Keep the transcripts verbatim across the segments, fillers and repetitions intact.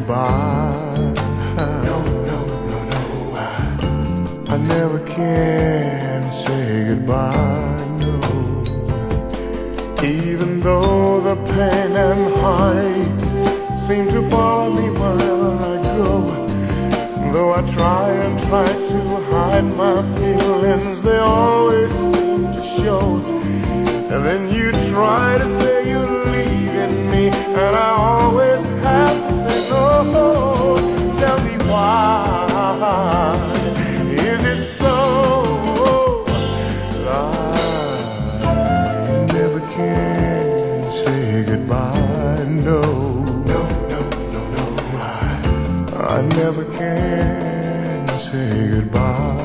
goodbye. No, no, no, no. I, I never can say goodbye, no. Even though the pain and heartache seem to follow me wherever I go, though I try and try to hide my feelings, they always seem to show. And then you try to say you're leaving me, and I always have to say no. Tell me why is it so that I never can say goodbye? No, no, no, no, no. I, I never can say goodbye.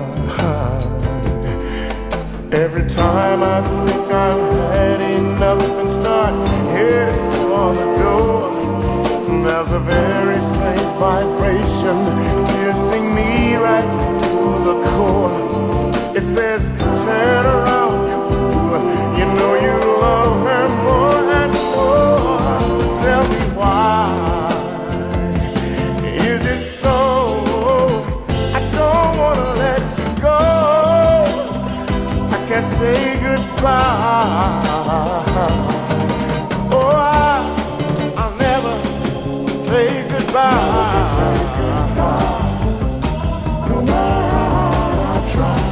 Every time I think I've had enough and start heading for the door, there's a very strange vibration piercing me right through the core. It says, turn around, you fool. You know you love her more and more. Tell me why is it so? I don't want to let you go. I can't say goodbye. Oh, I, I'll never say goodbye. Never say goodbye. No matter how I try.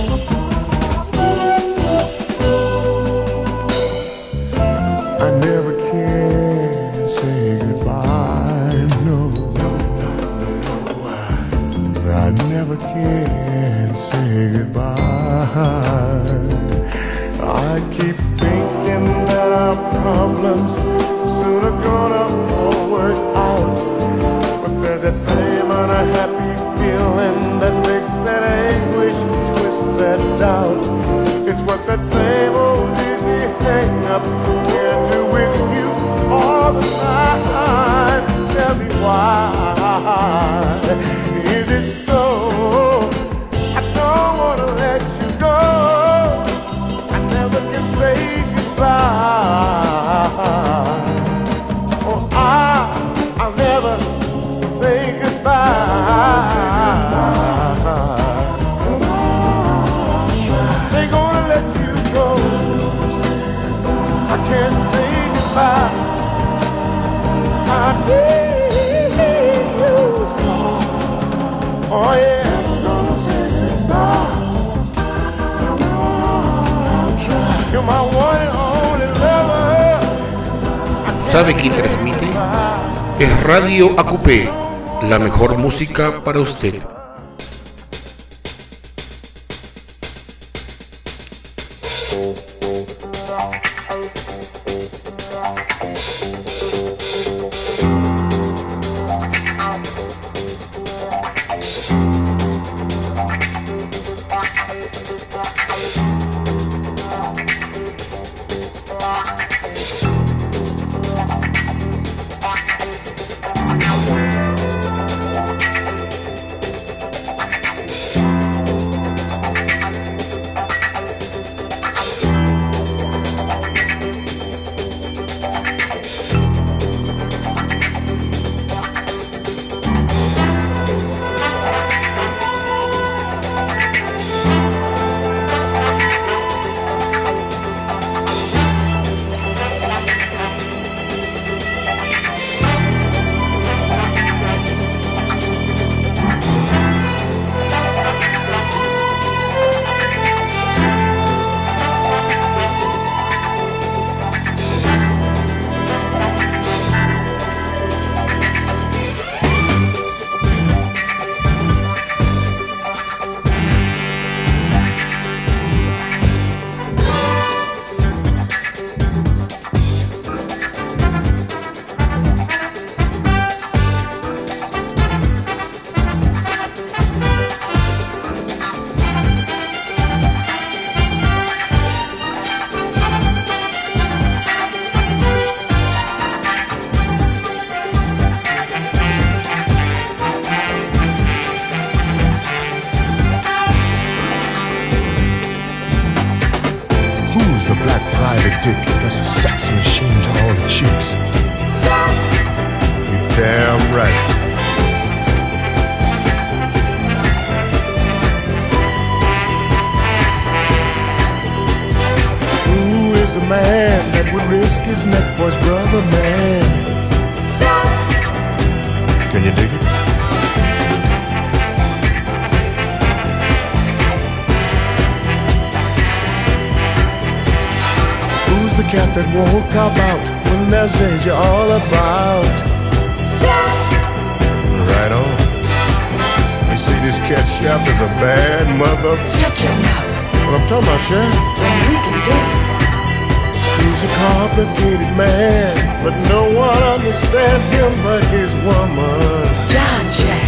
I never can say goodbye. No, no, no, no, no. I never can say goodbye. I keep thinking that our problems soon are gonna all work out, but there's that same unhappy feeling that makes that anguish twist that doubt. It's what that same old dizzy hang-up can do with you all the time. Tell me why is it so? I don't wanna let you go. I never can say goodbye. Oh, I, I'll never say goodbye. They're gonna let you go. I can't say goodbye. I need you so. Oh yeah, I'm gonna say goodbye. You're my one and only lover. ¿Sabe quién transmite? Es Radio A Q P, la mejor música para usted. dick, that's a sex machine to all the chicks. You're damn right. his neck for his brother, man. Can you dig it? Who's the cat that won't cop out when there's danger all about? Right on. You see, this cat chef is a bad mother. Shut your mouth. What I'm talking about, chef? Well, we can do it. He's a complicated man, but no one understands him but his woman. John Jack.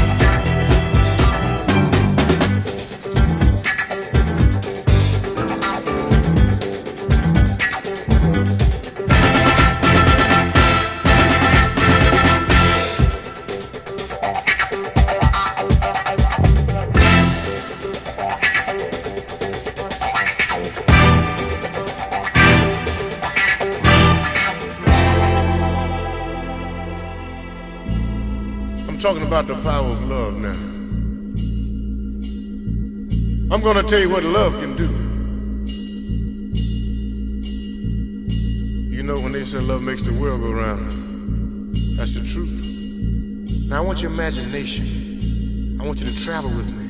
Talking about the power of love now. I'm gonna tell you what love can do. You know when they say love makes the world go round, that's the truth. Now I want your imagination. I want you to travel with me.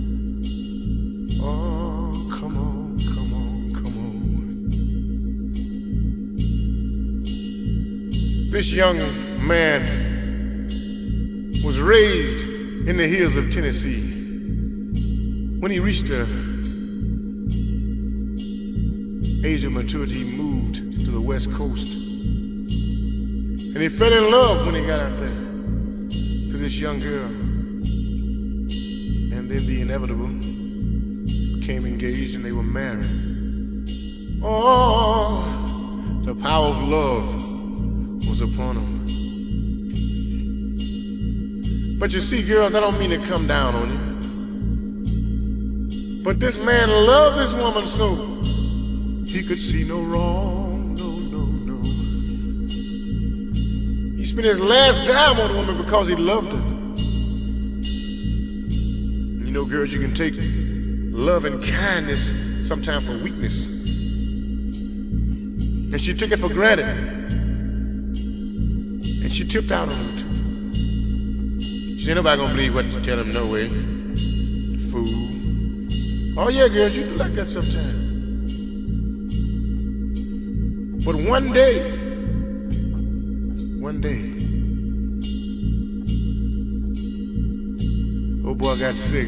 Oh, come on, come on, come on. This young man was raised in the hills of Tennessee. When he reached the age of maturity, he moved to the West Coast. And he fell in love when he got out there to this young girl. And then the inevitable became engaged and they were married. Oh, the power of love was upon him. But you see, girls, I don't mean to come down on you. But this man loved this woman so he could see no wrong, no, no, no. He spent his last dime on the woman because he loved her. You know, girls, you can take love and kindness sometimes for weakness. And she took it for granted. And she tipped out on him too. She ain't nobody gonna believe what you tell him, no way. Fool. Oh yeah, girls, you do like that sometimes. But one day, one day, old boy got sick.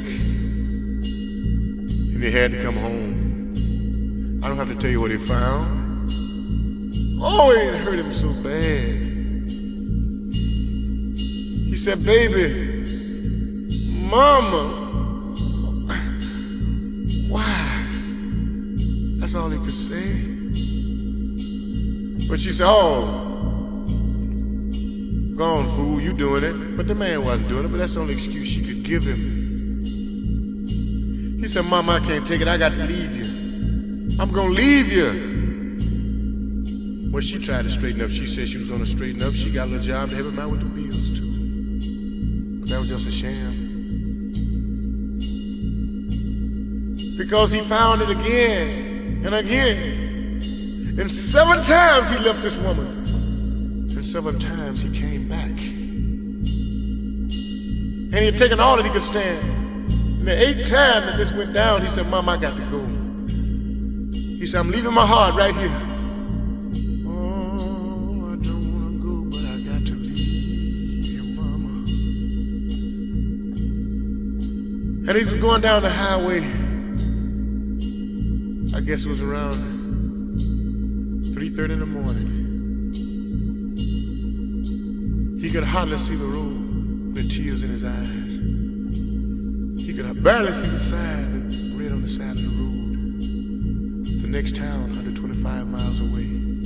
And he had to come home. I don't have to tell you what he found. Oh, it hurt him so bad. He said, baby, mama, why? That's all he could say. But she said, oh, gone, fool, you doing it. But the man wasn't doing it, but that's the only excuse she could give him. He said, mama, I can't take it, I got to leave you. I'm gonna leave you. Well, she tried to straighten up. She said she was gonna straighten up. She got a little job to help him out with the bills, too. That was just a sham. Because he found it again and again. And seven times he left this woman. And seven times he came back. And he had taken all that he could stand. And the eighth time that this went down, he said, Mom, I got to go. He said, I'm leaving my heart right here. And he was going down the highway. I guess it was around three thirty in the morning. He could hardly see the road with tears in his eyes. He could barely see the sign that read on the side of the road. The next town, one hundred twenty-five miles away.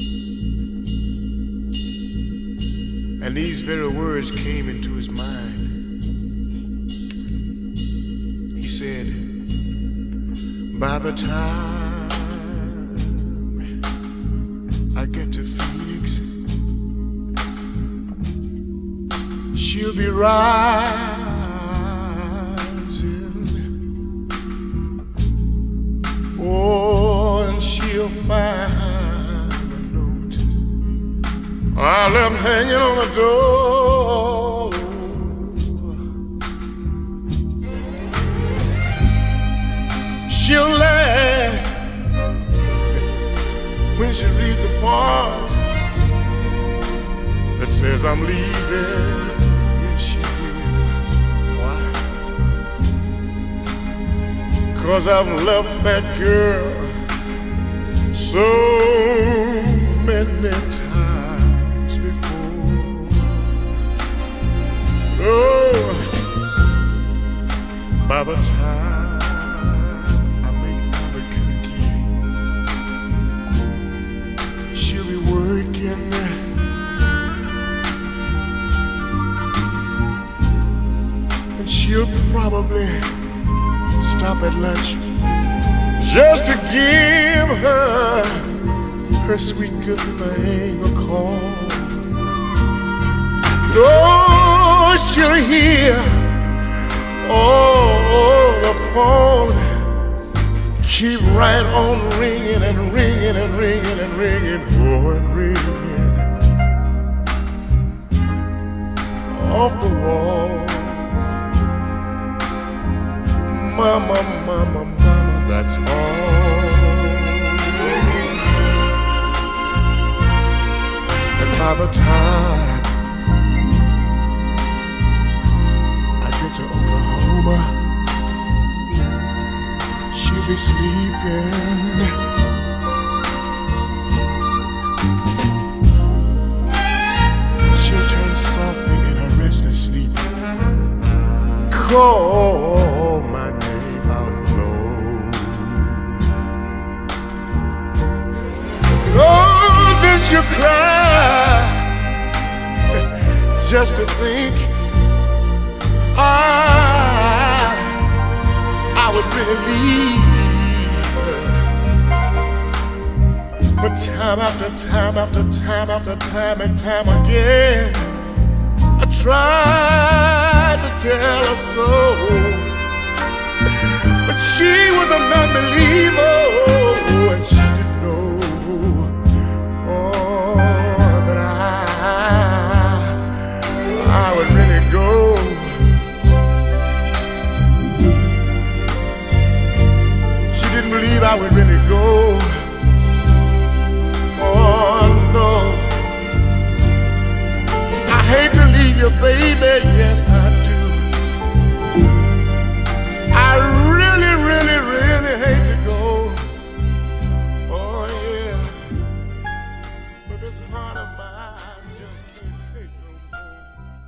And these very words came into his mind. He said, by the time I get to Phoenix, she'll be rising. Oh, and she'll find a note I left hanging on the door. She'll laugh when she reads the part that says I'm leaving. Yes, she will. Why? 'Cause I've left that girl so many times before. Oh, by the time I make my cookie, she'll be working. And she'll probably stop at lunch just to give her her sweet good thing a call. Oh, she'll hear oh the phone keep right on ringing and ringing and ringing and ringing, oh, and ringing off the wall. Mama, mama, mama, that's all. And by the time I get to Oklahoma, she'll be sleeping. She'll turn softly in her restless sleep, call my name out low. Oh, then she'll cry just to think I, I would really leave her. But time after time after time after time and time again, I tried to tell her so, but she was a non-believer, and she didn't know oh, that I, I would really go. She didn't believe I would really go. Oh no, I hate to leave you, baby, yes I do. I really, really, really hate to go. Oh yeah, but this heart of mine just can't take no more.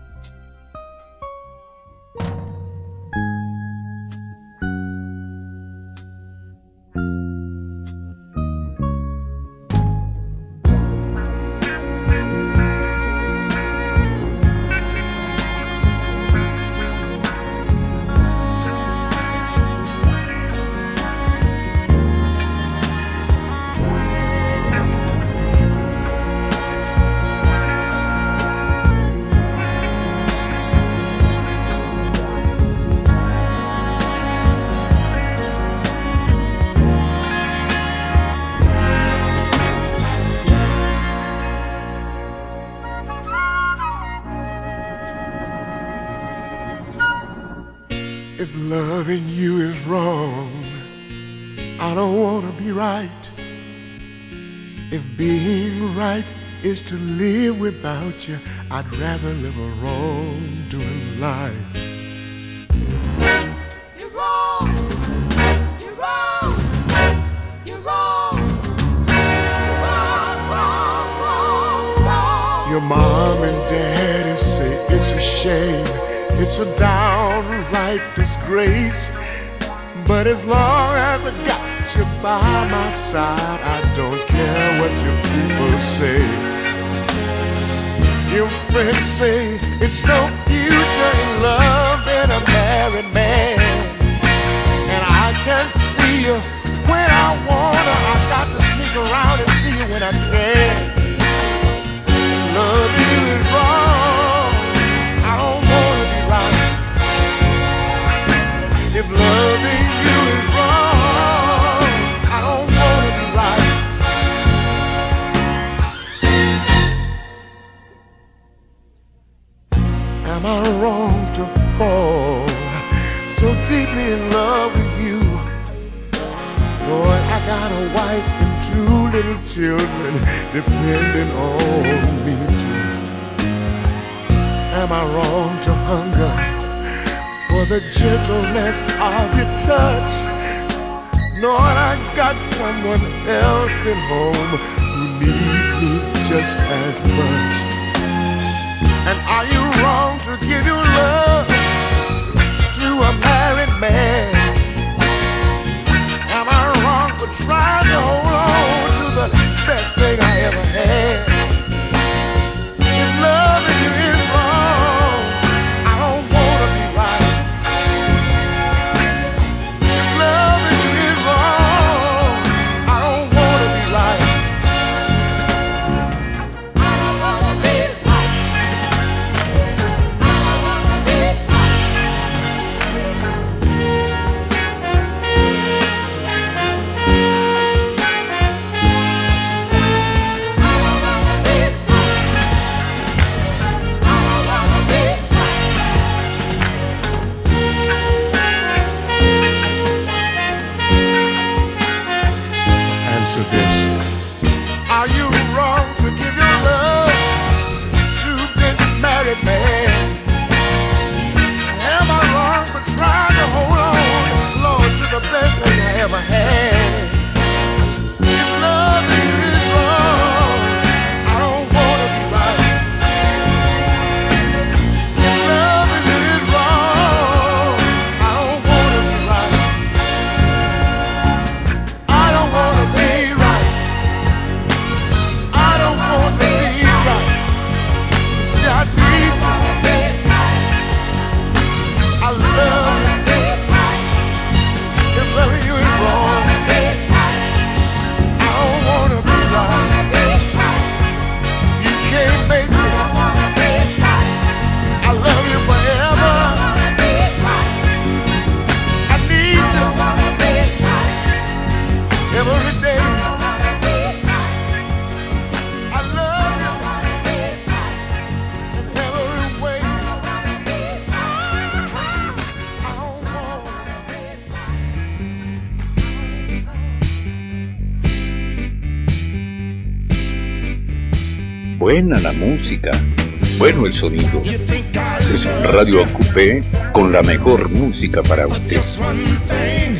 If loving you is wrong, I don't want to be right. If being right is to live without you, I'd rather live a wrong-doing life. You're wrong. You're wrong. You're wrong. You're wrong, wrong, wrong, wrong. Your mom and daddy say it's a shame, it's a downright disgrace. But as long as I got you by my side, I don't care what your people say. Your friends say it's no future in love in a married man, and I can see you when I wanna. I got to sneak around and see you when I can. Love you is wrong, I don't wanna be right. If loving you is wrong, I don't wanna be right. Am I wrong to fall so deeply in love with you? Lord, I got a wife and two little children depending on me too. Am I wrong to hunger for the gentleness of your touch? Lord, I got someone else at home who needs me just as much. And are you wrong to give your love to a married man? Am I wrong for trying to hold on to the best thing I ever had? If loving you is wrong, I don't want to be right. If loving you is wrong, I don't want to be right. I don't wanna be right. I don't wanna be Answer this. Are you wrong to give your love to this married man? Am I wrong for trying to hold on, Lord, to the best thing I ever had? If loving you is wrong, I don't want to be right. If loving you is wrong, I don't want to be right. I don't want to be right. I don't want to be right. See, I need you. I love you. If loving you is wrong, I don't want to be right. You can't make me. I love you forever. I need you every day. I love you in every way. I don't want. Buena la música, bueno el sonido. Es Radio Ocupé con la mejor música para usted. Just one thing.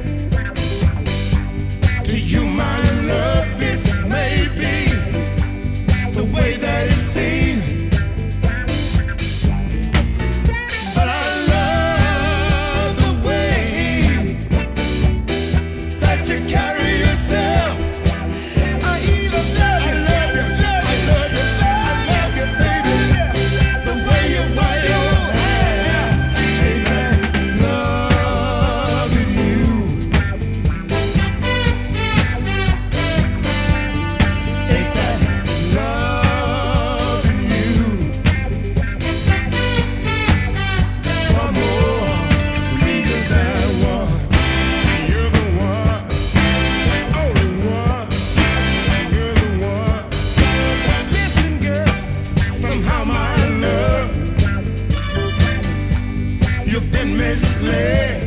Do you mind love? This may be the way that it seems, but I love the way that you carry yourself. I even love you, love you, love you, love you, I love you, baby. The way you wear your hair, ain't that loving you? Ain't that loving you? For more reasons than one, you're the one, only one. You're the one. Listen, girl, somehow my love, you've been misled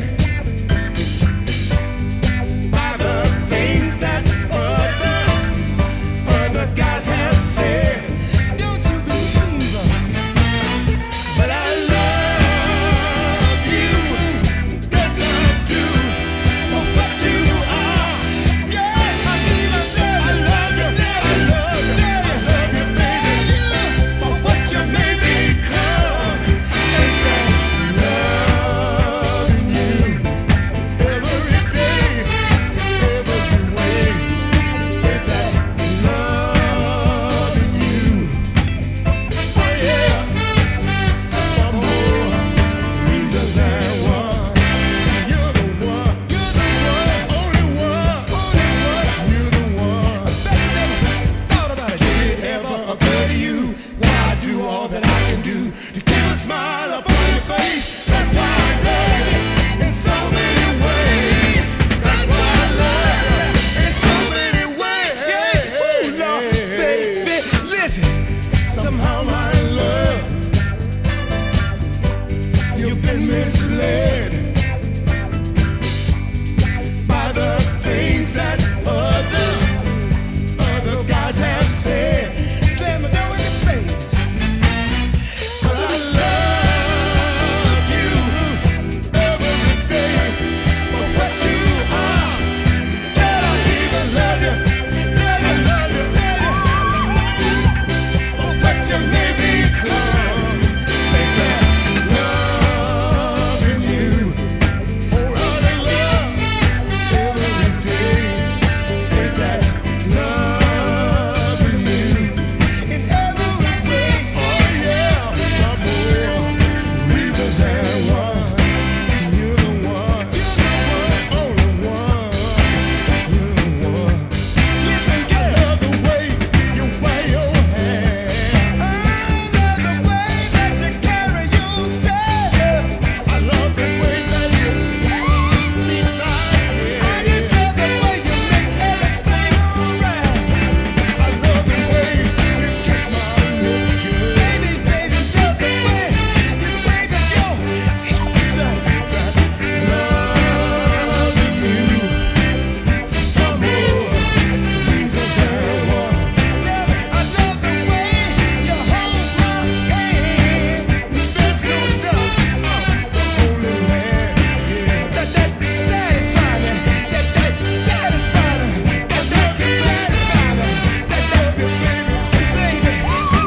by the things that others, other guys have said. Don't you believe them? But I love you, yes I do, for what you are. Yeah, I even love you. I love you, I love you, baby, for what you may become. Ain't that loving been misled by the things that other other guys have said. Slam me down in the face, 'cause I love you every day for what you are. Girl, I even love you, love you, love you, love you for what you made me become. Baby, loving you, oh, I love every day. Is that loving you in every way? Oh yeah, my boy. Reasons and one, you're the one, you're the one, only one, you're the one. Listen, girl, I love the way you wear your hair. I love the way that you carry yourself. I love the way that you squeeze me tight. I just love the way you make everything alright. I love the way you kiss my lips, girl. Baby, baby, love the way you swing your hips up. That loving you for more reasons than one. Tell me, I love the way you hold my hand. There's no doubt I'm the only man. That that satisfying, that that satisfying, that love you satisfying, that love you, baby, baby, baby, love you,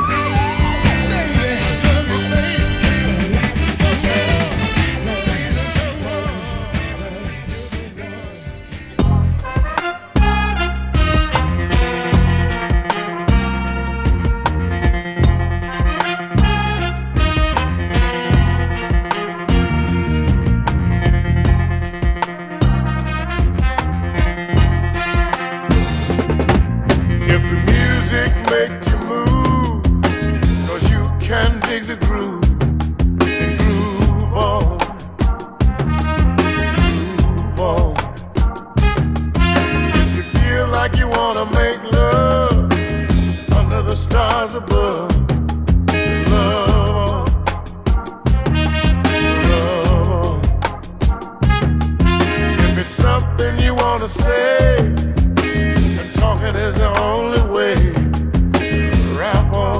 if the music make you move, 'cause you can dig the groove and groove on, groove on. If you feel like you wanna make love under the stars above, love on, love on. If it's something you wanna say, and talking is the only way. Rap on,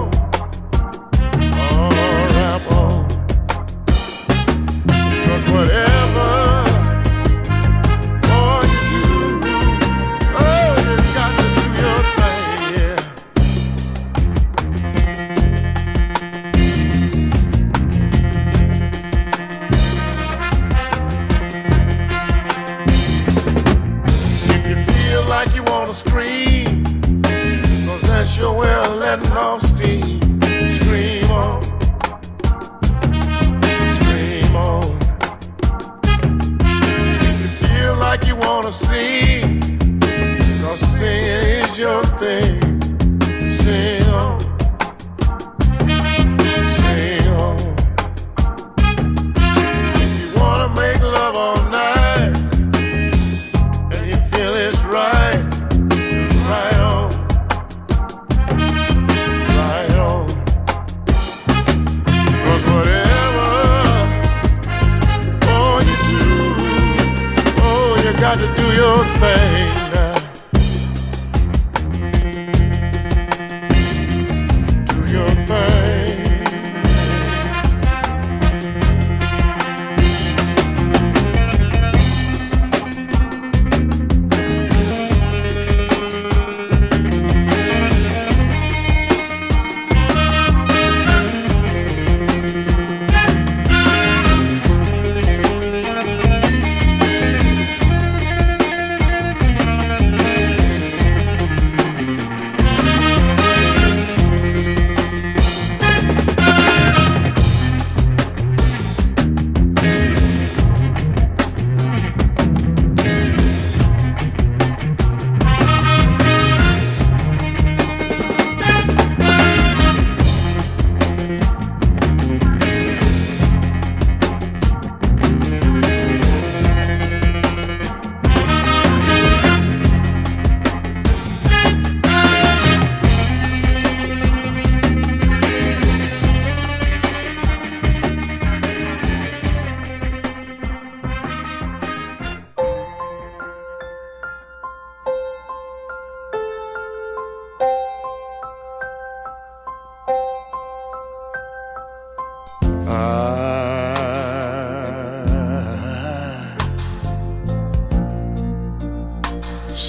oh, rap on. 'Cause whatever, oh, you do, oh, you got to do your thing, yeah. If you feel like you wanna scream, 'cause that's your way of letting off steam, scream on, scream on. If you feel like you wanna sing, 'cause singing is your thing, sing on, sing on. If you wanna make love all night, and you feel it's right, right on, right on. 'Cause whatever, oh, you do, oh, you got to do your thing now. Do your thing.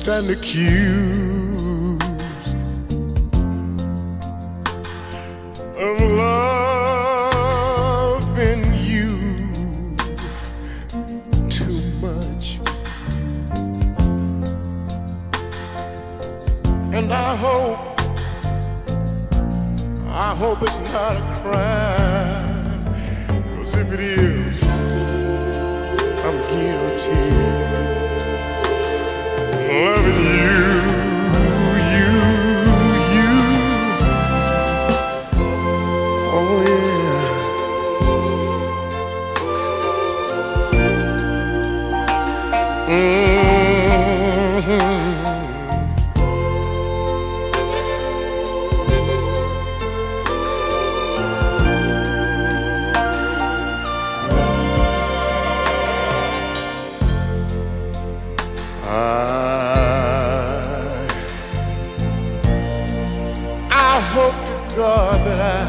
stand accused of loving you too much. And I hope, I hope it's not a crime, 'cause if it is, I'm guilty. Loving you, you, you. Oh yeah. Mm-hmm. God, that I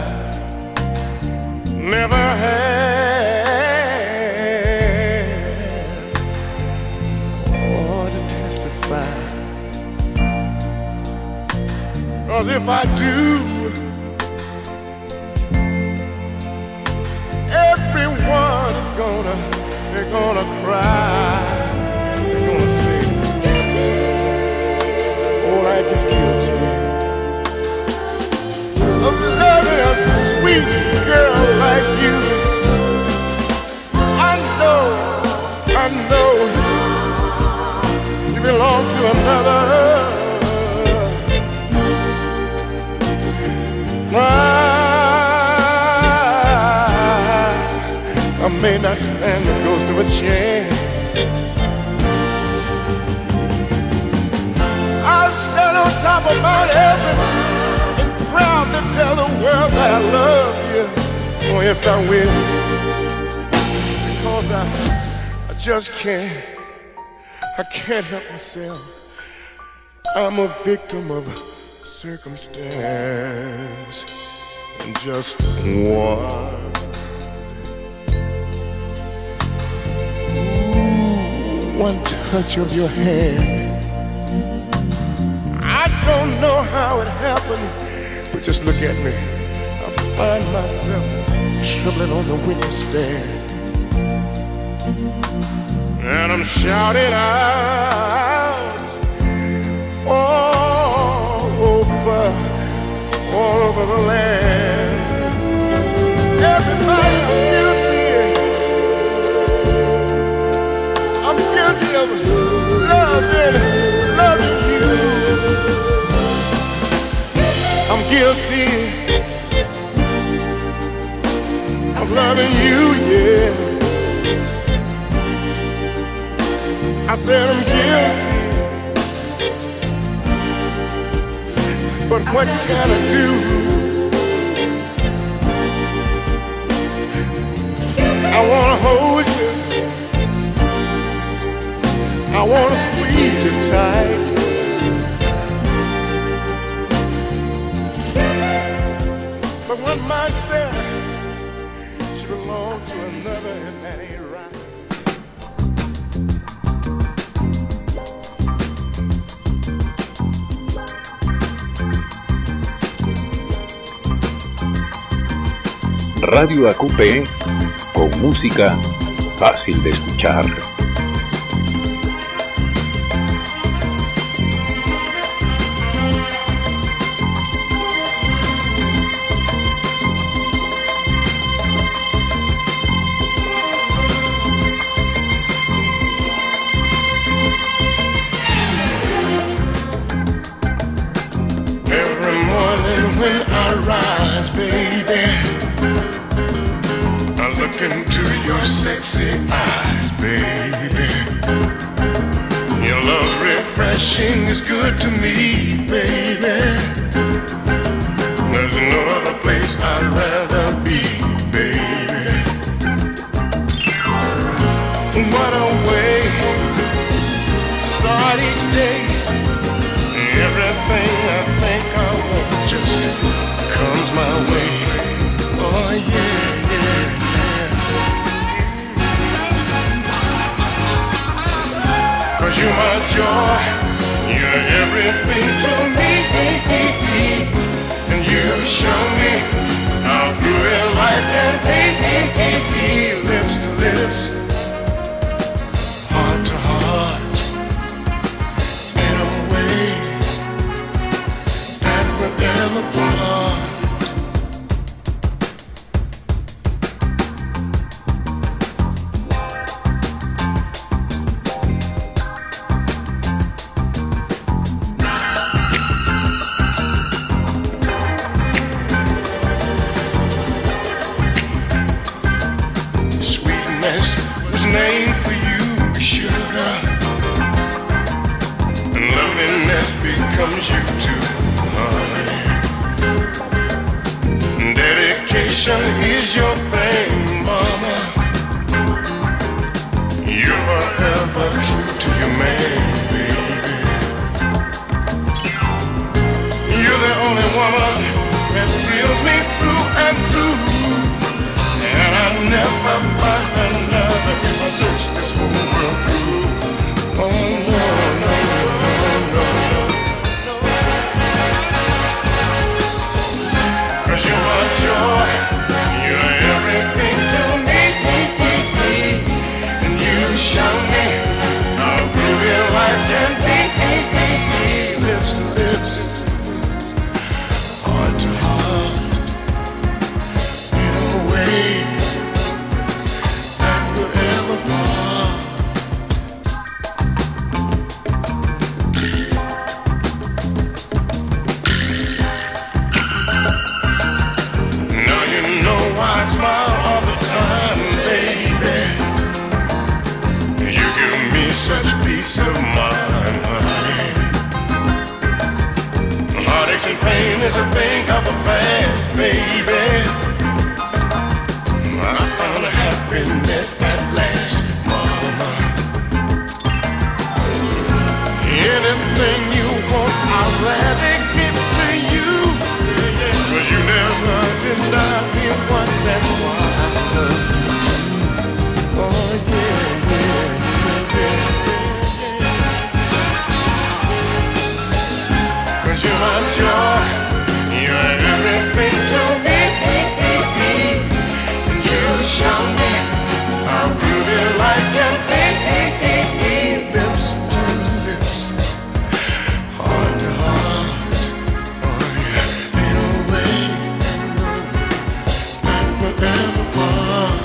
never had or to testify. 'Cause if I do, everyone is gonna, they're gonna cry. They're gonna say, oh, like it's guilty of loving a sweet girl like you. I know, I know you belong to another. I, I may not stand the ghost of a chance. I'll stand on top of Mount Everest, proud to tell the world that I love you. Oh yes, I will. Because I, I just can't, I can't help myself. I'm a victim of circumstance, and just one, ooh, one touch of your hand. I don't know how it happened, but just look at me. I find myself trembling on the witness stand, and I'm shouting out all over, all over the land. Everybody's guilty. I'm guilty of loving, loving you. I'm guilty of loving you, yeah. I said I'm guilty, but what can I do? I wanna hold you, I wanna squeeze you tight. But one might say she belongs to another, and that ain't right. Radio A Q P, con música fácil de escuchar. When I rise, baby, I look into your sexy eyes, baby. Your love's refreshing, it's good to me, baby. There's no other place I'd rather be, baby. What a way to start each day. Everything I think I want just comes my way. Oh yeah, yeah, yeah. 'Cause you're my joy, You're everything to me, and you show me how good life can be. Lips to lips, heart to heart, in a way that will never part. Name for you, sugar, and loveliness becomes you too, honey. Dedication is your thing, mama. You're forever true to your man, baby. You're the only woman that thrills me through and through, and I'll never find another if I search this whole world through. Oh no, no, no, no, no. Cause you're my joy, you're everything to me, and you show me how groovy life can be. Lips to lips, heart to heart, in a way that will ever part. Now you know why I smile all the time, baby. You give me such peace of mind, honey. Heartaches and pain is a thing of the past, baby. I found a happiness that lasts, mama. Anything you want, I'll gladly give to you. Cause you never denied me once, that's why I love you too. Oh yeah, yeah, yeah, yeah. Cause you're my joy, you're everything to me. Show me how groovy life can be. Lips to lips, heart to heart. Oh yeah, in a way that will never part.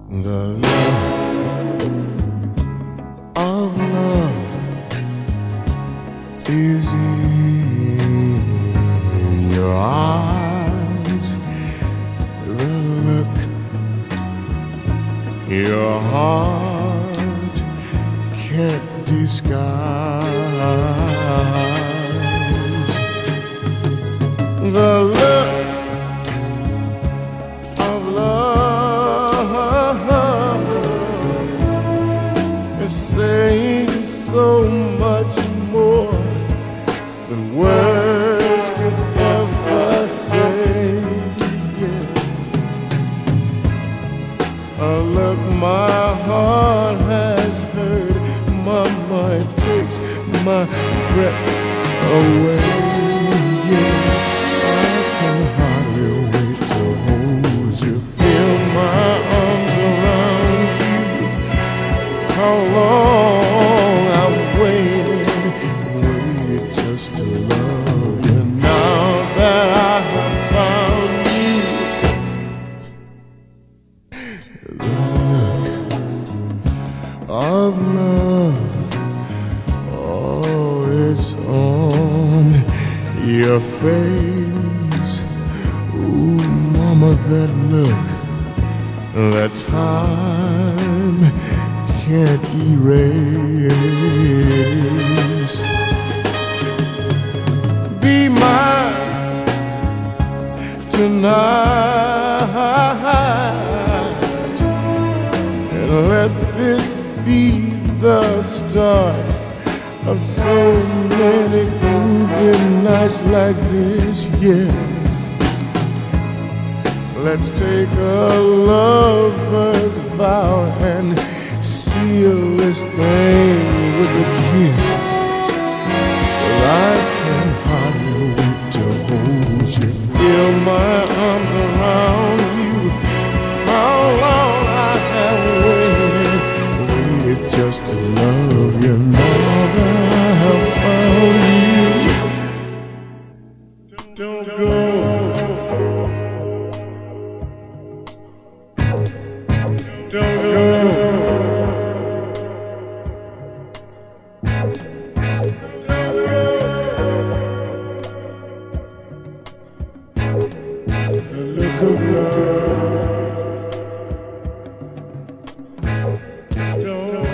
The look of love is in your eyes. The look your heart can't disguise. The look of love is saying so much more than words could ever say. Yeah. A look my heart has heard, mama, it takes my breath away. Yeah. I can hardly wait to hold you, feel my arms around you. How long I've waited, waited just to love you. Now that I have found you, the look of love, oh, it's on your face. Ooh, mama, that look, that time can't erase. Be mine tonight, and let this be the start of so many groovy nights like this, yeah. Let's take a lover's vow and seal this thing with a kiss. Well, I can hardly wait to hold you, feel my arms around you. How long I have waited, waited just to love you. Now that I have found you, don't go. Don't go. The look of love. Don't go.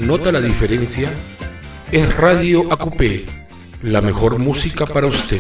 ¿Nota la diferencia? Es Radio A Q P, la mejor música para usted.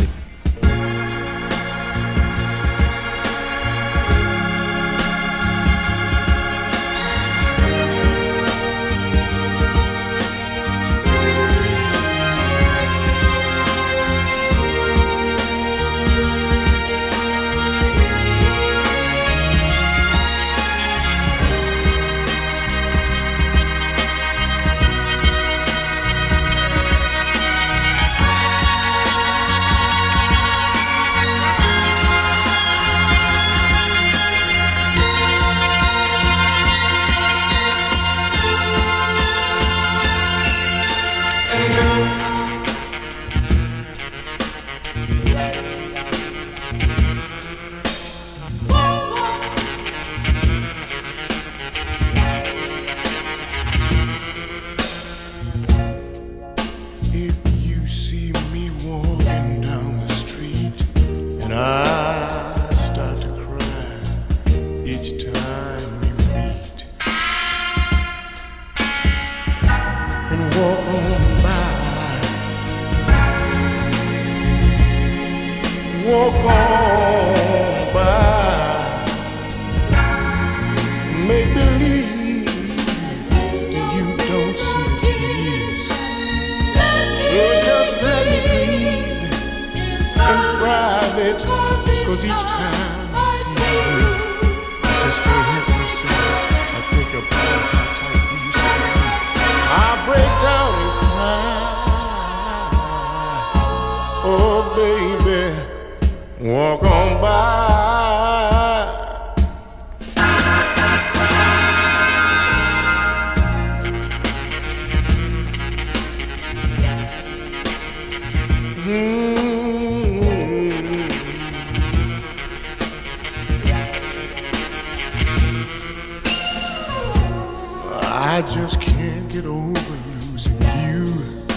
I just can't get over losing you.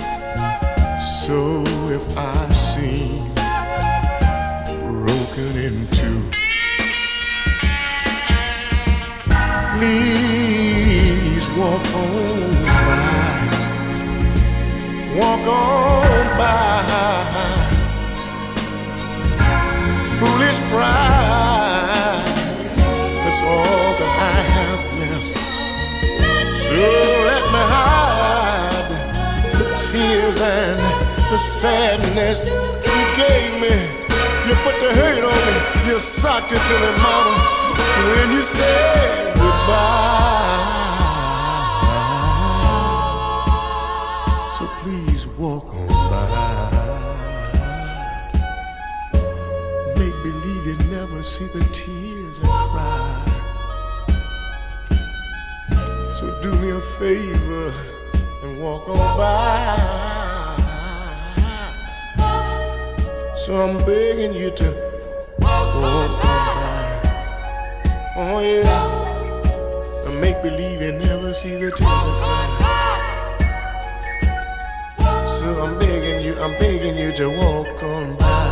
So if I seem broken in two, please walk on by, walk on by. Foolish pride, that's all that I have left. So let me hide the tears and the sadness you gave me. You put the hurt on me, you socked it to me, mama, when you said goodbye. So please walk on by. Make believe you never see the tears I cry. So do me a favor and walk on by. So I'm begging you to walk on by. Oh yeah, and make believe you never see the tears I cry. So I'm begging you, I'm begging you to walk on by.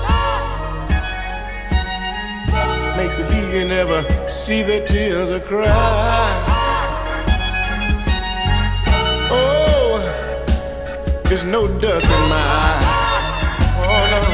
Make believe you never see the tears I cry. There's no dust in my eye. Oh no.